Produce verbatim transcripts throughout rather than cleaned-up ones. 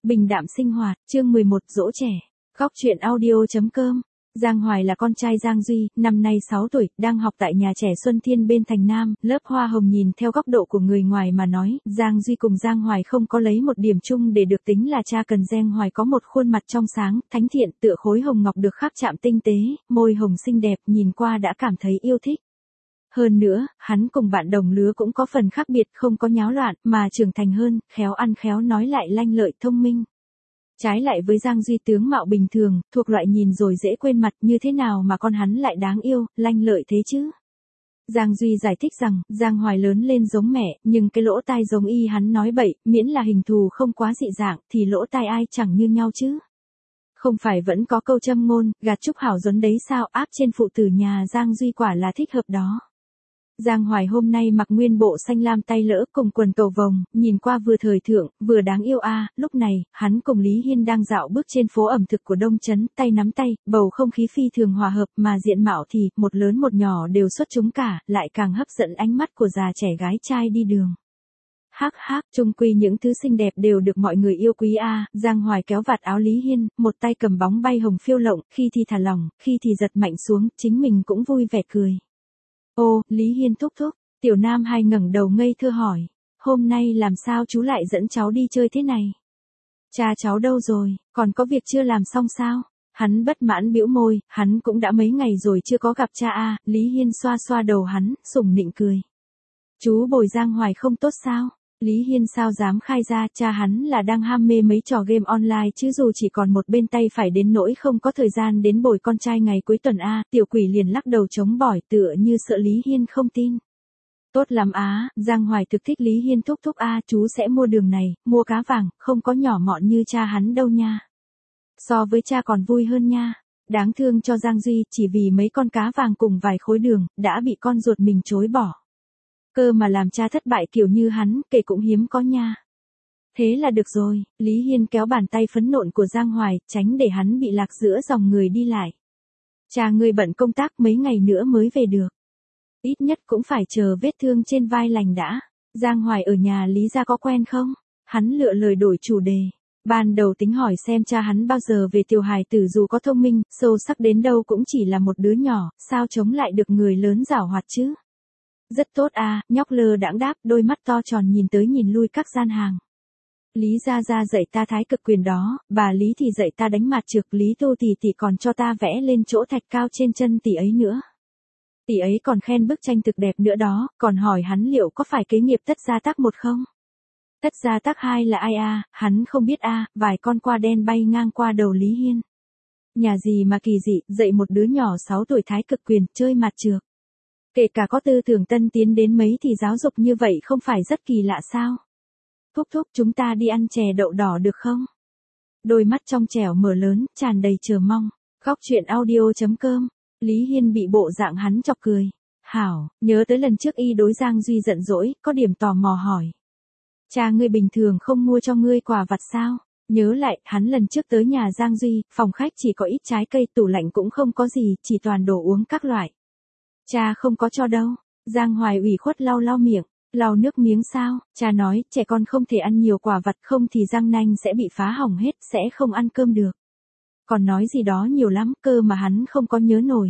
Bình đạm sinh hoạt, chương mười một, dỗ trẻ. Góc truyện audio chấm com. Giang Hoài là con trai Giang Duy, năm nay sáu tuổi, đang học tại nhà trẻ Xuân Thiên bên Thành Nam, lớp hoa hồng. Nhìn theo góc độ của người ngoài mà nói, Giang Duy cùng Giang Hoài không có lấy một điểm chung để được tính là cha. Cần Giang Hoài có một khuôn mặt trong sáng, thánh thiện, tựa khối hồng ngọc được khắc chạm tinh tế, môi hồng xinh đẹp, nhìn qua đã cảm thấy yêu thích. Hơn nữa, hắn cùng bạn đồng lứa cũng có phần khác biệt, không có nháo loạn, mà trưởng thành hơn, khéo ăn khéo nói lại lanh lợi thông minh. Trái lại với Giang Duy tướng mạo bình thường, thuộc loại nhìn rồi dễ quên mặt, như thế nào mà con hắn lại đáng yêu, lanh lợi thế chứ? Giang Duy giải thích rằng, Giang Hoài lớn lên giống mẹ, nhưng cái lỗ tai giống y. Hắn nói bậy, miễn là hình thù không quá dị dạng, thì lỗ tai ai chẳng như nhau chứ. Không phải vẫn có câu châm ngôn, gạt chúc hảo duấn đấy sao, áp trên phụ tử nhà Giang Duy quả là thích hợp đó. Giang Hoài hôm nay mặc nguyên bộ xanh lam tay lỡ cùng quần cầu vồng, nhìn qua vừa thời thượng, vừa đáng yêu a. À. Lúc này, hắn cùng Lý Hiên đang dạo bước trên phố ẩm thực của Đông Trấn, tay nắm tay, bầu không khí phi thường hòa hợp, mà diện mạo thì, một lớn một nhỏ đều xuất chúng cả, lại càng hấp dẫn ánh mắt của già trẻ gái trai đi đường. Hắc hắc, chung quy những thứ xinh đẹp đều được mọi người yêu quý a. À. Giang Hoài kéo vạt áo Lý Hiên, một tay cầm bóng bay hồng phiêu lộng, khi thì thả lỏng, khi thì giật mạnh xuống, chính mình cũng vui vẻ cười. Ô, Lý Hiên thúc thúc, Tiểu Nam Hai ngẩng đầu ngây thơ hỏi, hôm nay làm sao chú lại dẫn cháu đi chơi thế này? Cha cháu đâu rồi, còn có việc chưa làm xong sao? Hắn bất mãn bĩu môi, hắn cũng đã mấy ngày rồi chưa có gặp cha a. À. Lý Hiên xoa xoa đầu hắn, sủng nịnh cười. Chú bồi Giang Hoài không tốt sao? Lý Hiên sao dám khai ra, cha hắn là đang ham mê mấy trò game online chứ dù chỉ còn một bên tay phải đến nỗi không có thời gian đến bồi con trai ngày cuối tuần a. À. Tiểu quỷ liền lắc đầu chống bỏi tựa như sợ Lý Hiên không tin. Tốt lắm á, Giang Hoài thực thích Lý Hiên thúc thúc a. À, chú sẽ mua đường này, mua cá vàng, không có nhỏ mọn như cha hắn đâu nha. So với cha còn vui hơn nha. Đáng thương cho Giang Duy, chỉ vì mấy con cá vàng cùng vài khối đường, đã bị con ruột mình chối bỏ. Cơ mà làm cha thất bại kiểu như hắn, kể cũng hiếm có nha. Thế là được rồi, Lý Hiên kéo bàn tay phấn nộn của Giang Hoài, tránh để hắn bị lạc giữa dòng người đi lại. Cha ngươi bận công tác mấy ngày nữa mới về được. Ít nhất cũng phải chờ vết thương trên vai lành đã. Giang Hoài ở nhà Lý gia có quen không? Hắn lựa lời đổi chủ đề. Ban đầu tính hỏi xem cha hắn bao giờ về, tiểu hài tử dù có thông minh, sâu sắc đến đâu cũng chỉ là một đứa nhỏ, sao chống lại được người lớn giảo hoạt chứ? Rất tốt à, nhóc lơ đãng đáp, đôi mắt to tròn nhìn tới nhìn lui các gian hàng. Lý gia gia dạy ta thái cực quyền đó, bà Lý thì dạy ta đánh mạt trược, Lý Tu tỷ tỷ còn cho ta vẽ lên chỗ thạch cao trên chân tỷ ấy nữa. Tỷ ấy còn khen bức tranh thực đẹp nữa đó, còn hỏi hắn liệu có phải kế nghiệp Tất Gia Tác một không? Tất Gia Tác hai là ai a? À? Hắn không biết a. À, vài con qua đen bay ngang qua đầu Lý Hiên. Nhà gì mà kỳ dị, dạy một đứa nhỏ sáu tuổi thái cực quyền, chơi mạt trược. Kể cả có tư tưởng tân tiến đến mấy thì giáo dục như vậy không phải rất kỳ lạ sao? Thúc thúc, chúng ta đi ăn chè đậu đỏ được không? Đôi mắt trong trẻo mở lớn, tràn đầy chờ mong. Góc truyện audio chấm com. Lý Hiên bị bộ dạng hắn chọc cười. Hảo, nhớ tới lần trước y đối Giang Duy giận dỗi, có điểm tò mò hỏi. Cha ngươi bình thường không mua cho ngươi quà vặt sao? Nhớ lại, hắn lần trước tới nhà Giang Duy, phòng khách chỉ có ít trái cây, tủ lạnh cũng không có gì, chỉ toàn đồ uống các loại. Cha không có cho đâu. Giang Hoài ủy khuất lau lau miệng, lau nước miếng sao? Cha nói, trẻ con không thể ăn nhiều quà vặt không thì răng nanh sẽ bị phá hỏng hết, sẽ không ăn cơm được. Còn nói gì đó nhiều lắm, cơ mà hắn không có nhớ nổi.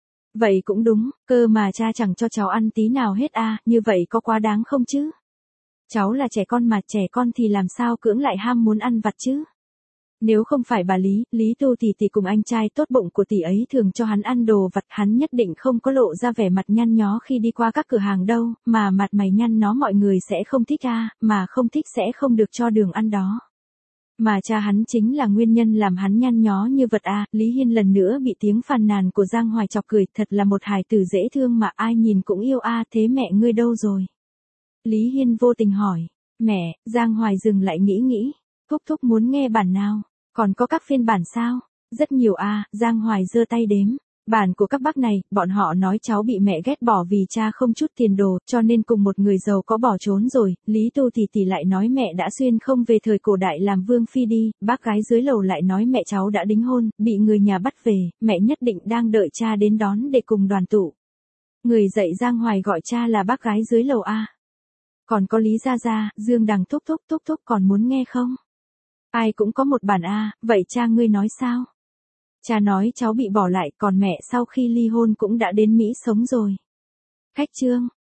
Vậy cũng đúng, cơ mà cha chẳng cho cháu ăn tí nào hết a, à, như vậy có quá đáng không chứ? Cháu là trẻ con mà, trẻ con thì làm sao cưỡng lại ham muốn ăn vặt chứ? Nếu không phải bà Lý, Lý Tu tỷ tỷ cùng anh trai tốt bụng của tỷ ấy thường cho hắn ăn đồ vặt, hắn nhất định không có lộ ra vẻ mặt nhăn nhó khi đi qua các cửa hàng đâu, mà mặt mày nhăn nó mọi người sẽ không thích a, à, mà không thích sẽ không được cho đường ăn đó. Mà cha hắn chính là nguyên nhân làm hắn nhăn nhó như vật a. À. Lý Hiên lần nữa bị tiếng phàn nàn của Giang Hoài chọc cười, thật là một hài tử dễ thương mà ai nhìn cũng yêu a. À, thế mẹ ngươi đâu rồi? Lý Hiên vô tình hỏi. Mẹ, Giang Hoài dừng lại nghĩ nghĩ. Thúc thúc muốn nghe bản nào? Còn có các phiên bản sao? Rất nhiều a. À, Giang Hoài giơ tay đếm. Bản của các bác này, bọn họ nói cháu bị mẹ ghét bỏ vì cha không chút tiền đồ, cho nên cùng một người giàu có bỏ trốn rồi. Lý Tu tỷ tỷ lại nói mẹ đã xuyên không về thời cổ đại làm vương phi đi, bác gái dưới lầu lại nói mẹ cháu đã đính hôn, bị người nhà bắt về, mẹ nhất định đang đợi cha đến đón để cùng đoàn tụ. Người dạy Giang Hoài gọi cha là bác gái dưới lầu a. Còn có Lý Gia Gia, Dương Đằng thúc thúc thúc thúc còn muốn nghe không? Ai cũng có một bản a, vậy cha ngươi nói sao? Cha nói cháu bị bỏ lại, còn mẹ sau khi ly hôn cũng đã đến Mỹ sống rồi. Khách trương,